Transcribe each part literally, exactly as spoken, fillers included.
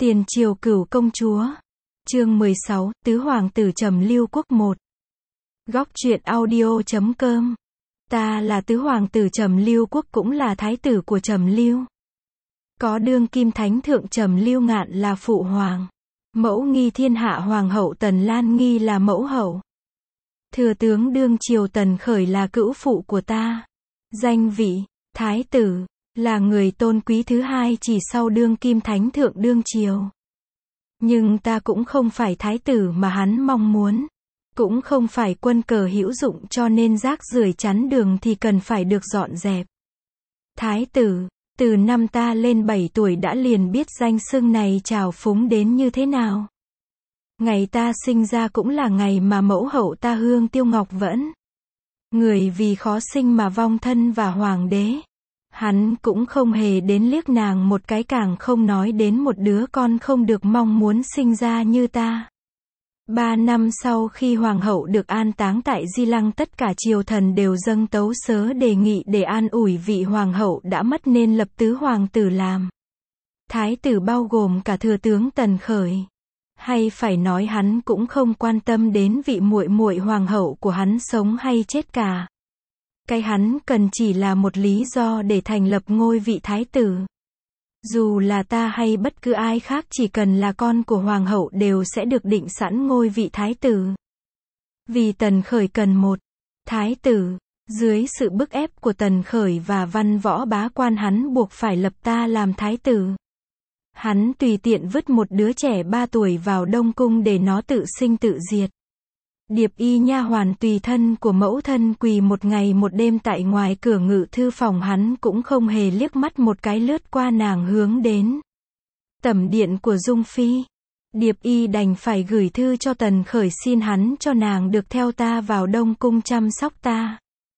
Tiền triều cửu công chúa. Chương mười sáu, Tứ hoàng tử Trầm Lưu Quốc một. Góc truyện audio chấm com. Ta là tứ hoàng tử Trầm Lưu Quốc, cũng là thái tử của Trầm Lưu. Có đương kim thánh thượng Trầm Lưu Ngạn là phụ hoàng. Mẫu nghi thiên hạ hoàng hậu Tần Lan Nghi là mẫu hậu. Thừa tướng đương triều Tần Khởi là cữu phụ của ta. Danh vị, thái tử, là người tôn quý thứ hai chỉ sau đương kim thánh thượng đương triều. Nhưng ta cũng không phải thái tử mà hắn mong muốn. Cũng không phải quân cờ hữu dụng, cho nên rác rưởi chắn đường thì cần phải được dọn dẹp. Thái tử, từ năm ta lên bảy tuổi đã liền biết danh xưng này trào phúng đến như thế nào. Ngày ta sinh ra cũng là ngày mà mẫu hậu ta Hương Tiêu Ngọc Vẫn. Người vì khó sinh mà vong thân và hoàng đế. Hắn cũng không hề đến liếc nàng một cái, càng không nói đến một đứa con không được mong muốn sinh ra như ta. Ba năm sau khi hoàng hậu được an táng tại Di Lăng, tất cả triều thần đều dâng tấu sớ đề nghị để an ủi vị hoàng hậu đã mất nên lập tứ hoàng tử làm thái tử, bao gồm cả thừa tướng Tần Khởi. Hay phải nói hắn cũng không quan tâm đến vị muội muội hoàng hậu của hắn sống hay chết cả. Cái hắn cần chỉ là một lý do để thành lập ngôi vị thái tử. Dù là ta hay bất cứ ai khác, chỉ cần là con của hoàng hậu đều sẽ được định sẵn ngôi vị thái tử. Vì Tần Khởi cần một thái tử, dưới sự bức ép của Tần Khởi và văn võ bá quan, hắn buộc phải lập ta làm thái tử. Hắn tùy tiện vứt một đứa trẻ ba tuổi vào Đông Cung để nó tự sinh tự diệt. Điệp y nha hoàn tùy thân của mẫu thân quỳ một ngày một đêm tại ngoài cửa ngự thư phòng, hắn cũng không hề liếc mắt một cái lướt qua nàng hướng đến tẩm điện của Dung Phi. Điệp y đành phải gửi thư cho Tần Khởi xin hắn cho nàng được theo ta vào Đông Cung chăm sóc ta.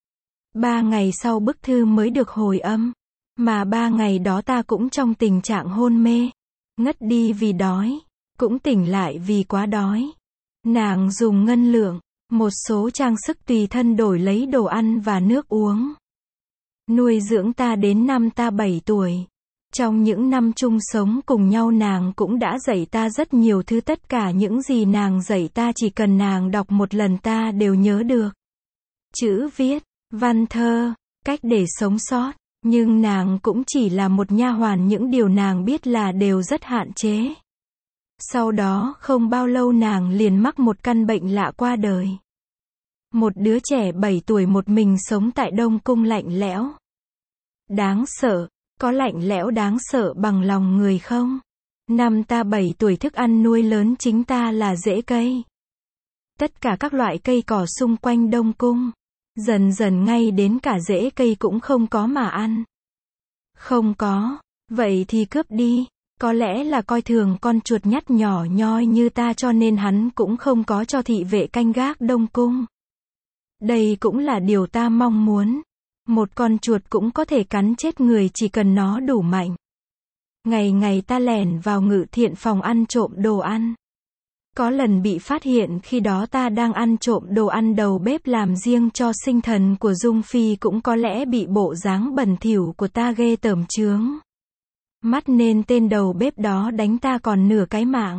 Ba ngày sau bức thư mới được hồi âm, mà ba ngày đó ta cũng trong tình trạng hôn mê, ngất đi vì đói, cũng tỉnh lại vì quá đói. Nàng dùng ngân lượng, một số trang sức tùy thân đổi lấy đồ ăn và nước uống. Nuôi dưỡng ta đến năm ta bảy tuổi. Trong những năm chung sống cùng nhau, nàng cũng đã dạy ta rất nhiều thứ, tất cả những gì nàng dạy ta chỉ cần nàng đọc một lần ta đều nhớ được. Chữ viết, văn thơ, cách để sống sót. Nhưng nàng cũng chỉ là một nha hoàn, những điều nàng biết là đều rất hạn chế. Sau đó không bao lâu nàng liền mắc một căn bệnh lạ qua đời. Một đứa trẻ bảy tuổi một mình sống tại Đông Cung lạnh lẽo. Đáng sợ, có lạnh lẽo đáng sợ bằng lòng người không? Năm ta bảy tuổi, thức ăn nuôi lớn chính ta là rễ cây. Tất cả các loại cây cỏ xung quanh Đông Cung, dần dần ngay đến cả rễ cây cũng không có mà ăn. Không có, vậy thì cướp đi. Có lẽ là coi thường con chuột nhắt nhỏ nhoi như ta, cho nên hắn cũng không có cho thị vệ canh gác Đông Cung. Đây cũng là điều ta mong muốn. Một con chuột cũng có thể cắn chết người chỉ cần nó đủ mạnh. Ngày ngày ta lẻn vào ngự thiện phòng ăn trộm đồ ăn. Có lần bị phát hiện, khi đó ta đang ăn trộm đồ ăn đầu bếp làm riêng cho sinh thần của Dung Phi, cũng có lẽ bị bộ dáng bẩn thỉu của ta ghê tởm chướng mắt nên tên đầu bếp đó đánh ta còn nửa cái mạng.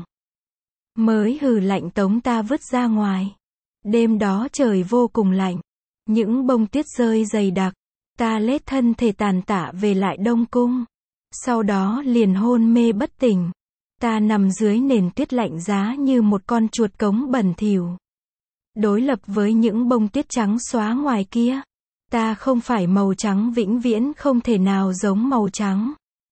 Mới hừ lạnh tống ta vứt ra ngoài. Đêm đó trời vô cùng lạnh, những bông tuyết rơi dày đặc. Ta lết thân thể tàn tả về lại Đông Cung. Sau đó liền hôn mê bất tỉnh. Ta nằm dưới nền tuyết lạnh giá như một con chuột cống bẩn thỉu. Đối lập với những bông tuyết trắng xóa ngoài kia, ta không phải màu trắng, vĩnh viễn không thể nào giống màu trắng.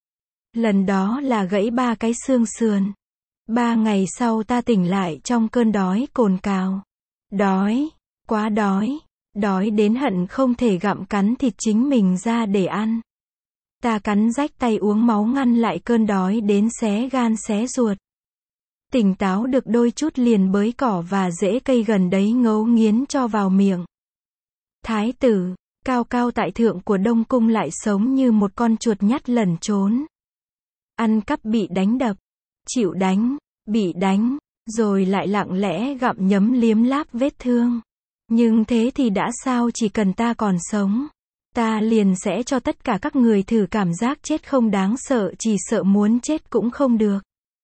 Lần đó là gãy ba cái xương sườn. Ba ngày sau ta tỉnh lại trong cơn đói cồn cào. Đói, quá đói, đói đến hận không thể gặm cắn thịt chính mình ra để ăn. Ta cắn rách tay uống máu ngăn lại cơn đói đến xé gan xé ruột. Tỉnh táo được đôi chút liền bới cỏ và rễ cây gần đấy ngấu nghiến cho vào miệng. Thái tử, cao cao tại thượng của Đông Cung, lại sống như một con chuột nhắt lẩn trốn. Ăn cắp bị đánh đập, chịu đánh, bị đánh, rồi lại lặng lẽ gặm nhấm liếm láp vết thương. Nhưng thế thì đã sao, chỉ cần ta còn sống, ta liền sẽ cho tất cả các người thử cảm giác chết không đáng sợ, chỉ sợ muốn chết cũng không được.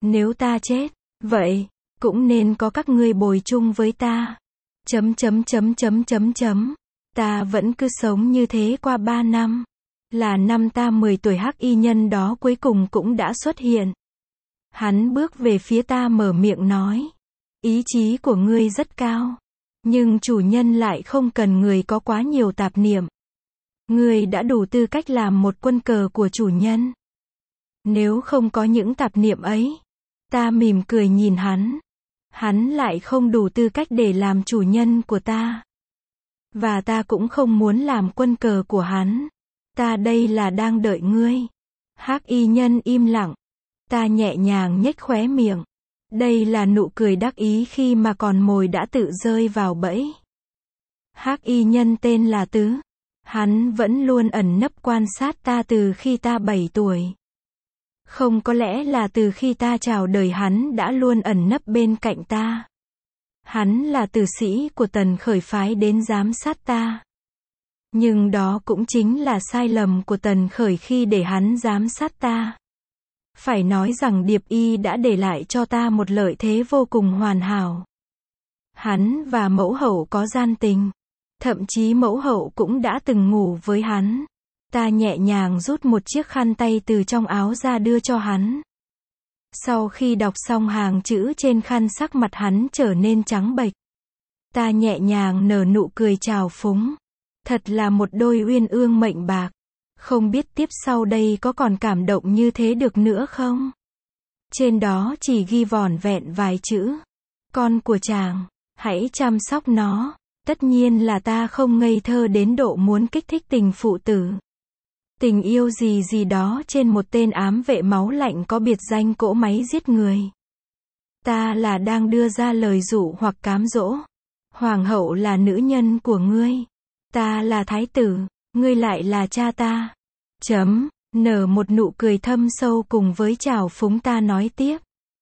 Nếu ta chết, vậy, cũng nên có các ngươi bồi chung với ta. Chấm chấm chấm chấm chấm chấm. Ta vẫn cứ sống như thế qua ba năm. Là năm ta mười tuổi, hắc y nhân đó cuối cùng cũng đã xuất hiện. Hắn bước về phía ta mở miệng nói. Ý chí của ngươi rất cao. Nhưng chủ nhân lại không cần người có quá nhiều tạp niệm. Ngươi đã đủ tư cách làm một quân cờ của chủ nhân. Nếu không có những tạp niệm ấy. Ta mỉm cười nhìn hắn. Hắn lại không đủ tư cách để làm chủ nhân của ta. Và ta cũng không muốn làm quân cờ của hắn. Ta đây là đang đợi ngươi. Hắc y nhân im lặng. Ta nhẹ nhàng nhếch khóe miệng. Đây là nụ cười đắc ý khi mà con mồi đã tự rơi vào bẫy. Hắc y nhân tên là Tứ. Hắn vẫn luôn ẩn nấp quan sát ta từ khi ta bảy tuổi. Không, có lẽ là từ khi ta chào đời hắn đã luôn ẩn nấp bên cạnh ta. Hắn là tử sĩ của Tần Khởi phái đến giám sát ta. Nhưng đó cũng chính là sai lầm của Tần Khởi khi để hắn giám sát ta. Phải nói rằng Điệp Y đã để lại cho ta một lợi thế vô cùng hoàn hảo. Hắn và mẫu hậu có gian tình. Thậm chí mẫu hậu cũng đã từng ngủ với hắn. Ta nhẹ nhàng rút một chiếc khăn tay từ trong áo ra đưa cho hắn. Sau khi đọc xong hàng chữ trên khăn, sắc mặt hắn trở nên trắng bệch. Ta nhẹ nhàng nở nụ cười trào phúng. Thật là một đôi uyên ương mệnh bạc. Không biết tiếp sau đây có còn cảm động như thế được nữa không? Trên đó chỉ ghi vỏn vẹn vài chữ. Con của chàng, hãy chăm sóc nó. Tất nhiên là ta không ngây thơ đến độ muốn kích thích tình phụ tử. Tình yêu gì gì đó trên một tên ám vệ máu lạnh có biệt danh cỗ máy giết người. Ta là đang đưa ra lời dụ hoặc cám dỗ. Hoàng hậu là nữ nhân của ngươi. Ta là thái tử, ngươi lại là cha ta. Chấm, nở một nụ cười thâm sâu cùng với trào phúng, ta nói tiếp.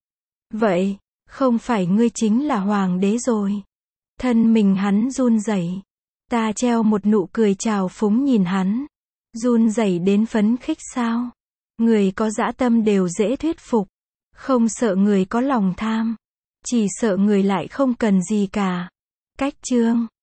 Vậy, không phải ngươi chính là hoàng đế rồi. Thân mình hắn run rẩy. Ta treo một nụ cười trào phúng nhìn hắn. Run rẩy đến phấn khích sao? Người có dã tâm đều dễ thuyết phục. Không sợ người có lòng tham. Chỉ sợ người lại không cần gì cả. Cách chương